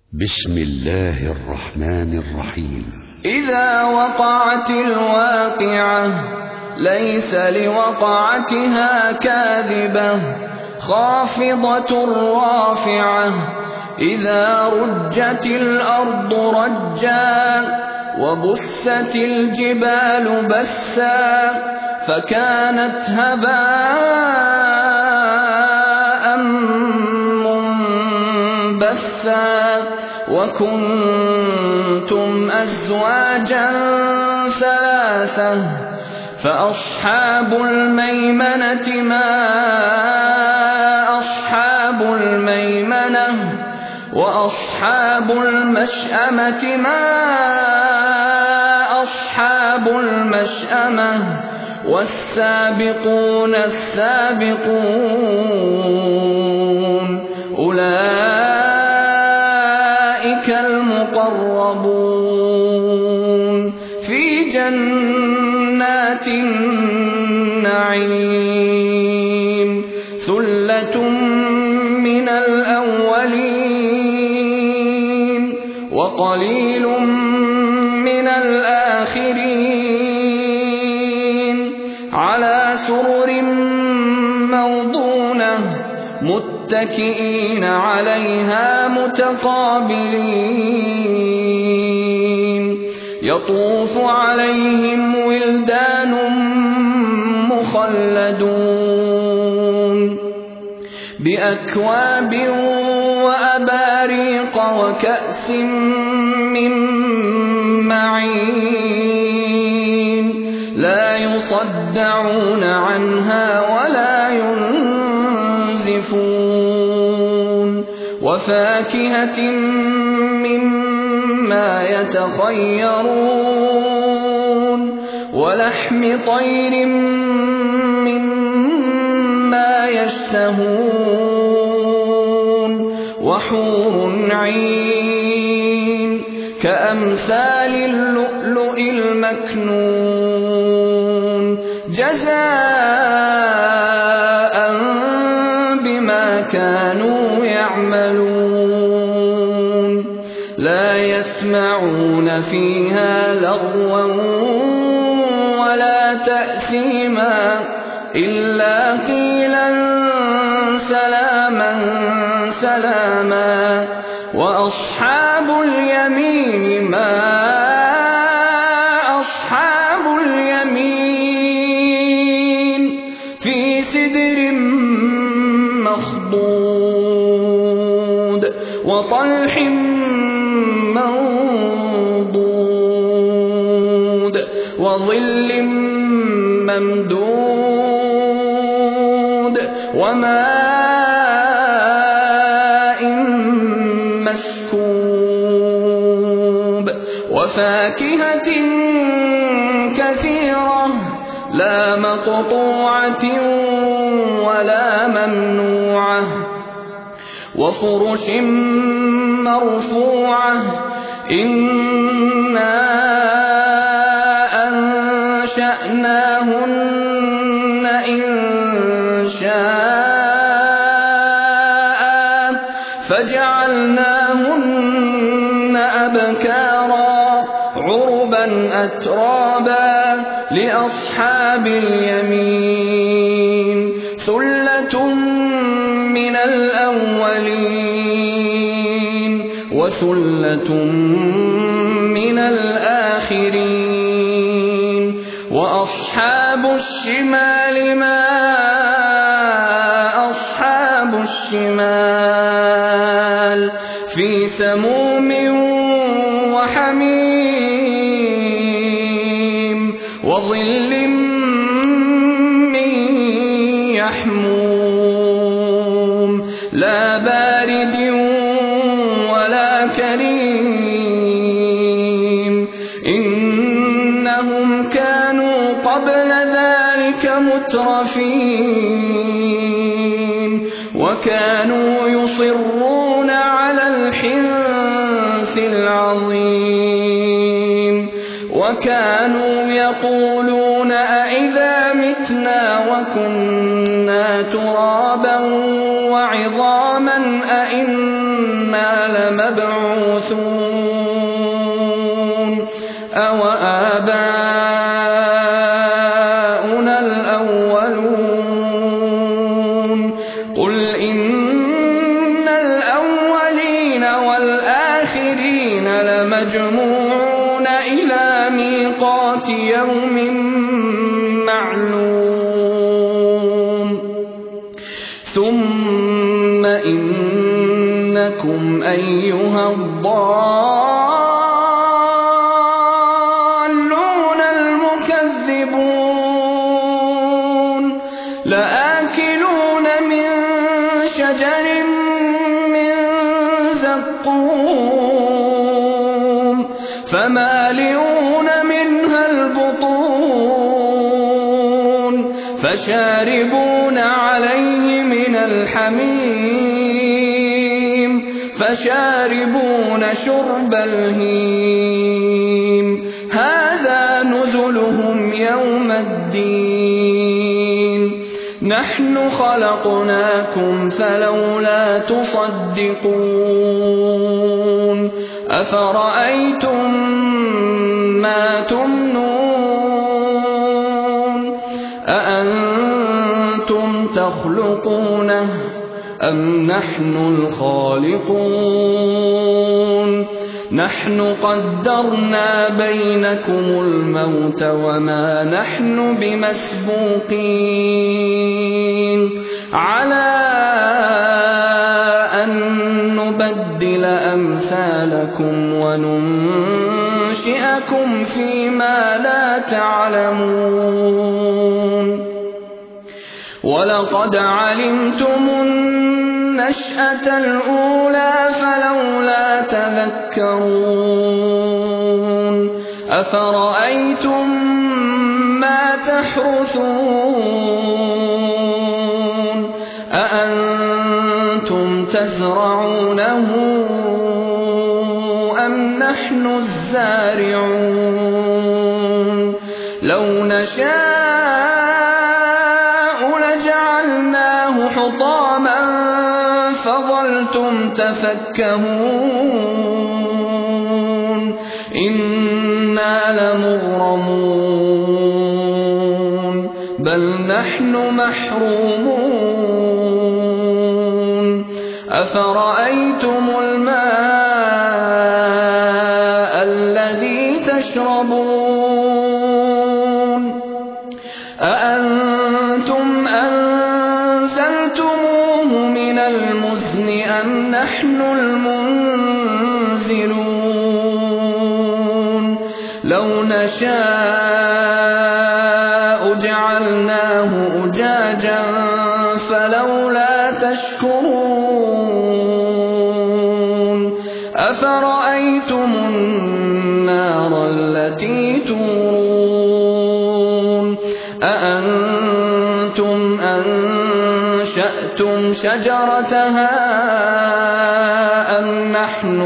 بسم الله الرحمن الرحيم. إذا وقعت الواقعة ليس لوقعتها كاذبة خافضة رافعة إذا رجت الأرض رجا وبست الجبال بسا فكانت هباء منبثا وكنتم أزواجا ثلاثة فأصحاب الميمنة ما أصحاب الميمنة وأصحاب المشأمة ما أصحاب المشأمة والسابقون السابقون أولئك المقربون في جنات النعيم ثلة من الأولين وقليل من الآخرين على سرر موضونة متكئين عليها متقابلين يطوف عليهم ولدان مخلدون بأكواب وأباريق وكأس من معين لا يصدعون عنها ولا ينزفون وفاكهة مما يتخيرون ولحم طير مما يشتهون وحور عين كأمثال اللؤلؤ المكنون جزاء بما كانوا يعملون لا يسمعون فيها لغوا ولا تأثيما إلا قيلا سلاما سلاما وأصحاب اليمين ما أصحاب اليمين في سدر مخضود وطلح منضود وظل ممدود وماء مسكوب وفاكهة كثيرة لا مقطوعة ولا ممنوعة وفرش مرفوعة إنا أنشأناهن إنشاء فجعلناهن أبكارا عربا أترابا لأصحاب اليمين ثلة من الأولين وثلة من الآخرين وأصحاب الشمال ما أصحاب الشمال في سموم وحميم وظل من يحموم لا بارد ولا كريم إنهم كانوا قبل ذلك مترفين وكانوا يصرون على الحنث العظيم وكانوا يقولون أئذا متنا وكنا ترابا وعظاما أئنا أَإِنَّا لَمَبْعُوثُونَ أَوَآبَاؤُنَا الْأَوَّلُونَ قُلْ إِنَّ الْأَوَّلِينَ وَالْآخِرِينَ لَمَجْمُوعُونَ إِلَىٰ مِيقَاتِ يَوْمٍ معلوم ثم إنكم أيها الضالون المكذبون لآكلون من شجر من زقوم فمالئون منها البطون فشاربون عليه من الحميم فشاربون شرب الهيم هذا نزلهم يوم الدين نحن خلقناكم فلولا تصدقون أفرأيتم ما تمنون أأنتم تخلقونه أم نحن الخالقون نحن قدرنا بينكم الموت وما نحن بمسبوقين على أن نبدل أمثالكم وننشئكم فيما لا تعلمون ولقد علمتم النشأة الأولى فلولا تذكرون أفرأيتم ما تحرثون أأنتم تزرعونه أم نحن الزارعون لو نشاء لجعلناه حطاما فظلتم تفكهون إنا لمغرمون بل نحن محرومون أفرأيتم الماء الذي تشربون أأنتم أنزلتموه من المزن أم نحن المنزلون لو نشاء جعلناه أجاجا فلولا تشكرون أفرأيتم النار التي تورون أأنتم أنشأتم شجرتها أم نحن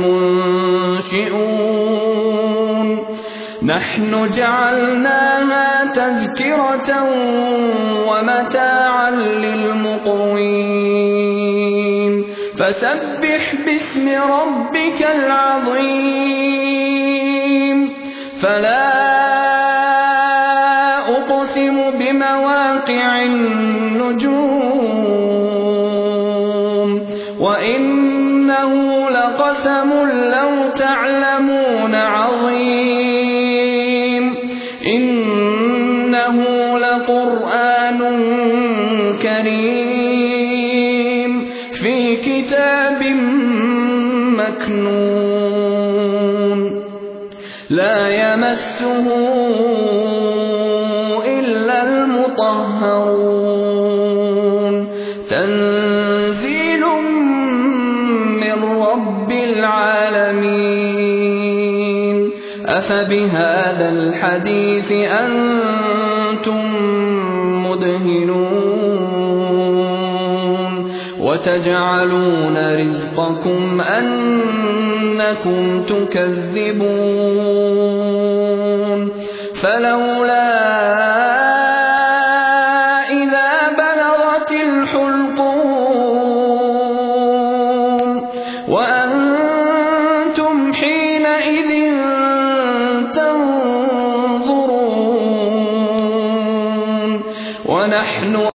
المنشئون نحن جعلناها تذكرة ومتاعا للمقوين فسبح باسم ربك العظيم فلا أقسم بمواقع النجوم وإنه لقسم لو تعلمون عظيم إنه لقرآن كريم في كتاب مكنون لا يمسه إلا المطهرون تنزيل من رب العالمين أفبهذا الحديث أنتم مدهنون وتجعلون رزقكم أنكم تكذبون فلولا إذا بلغت الحلقوم ونحن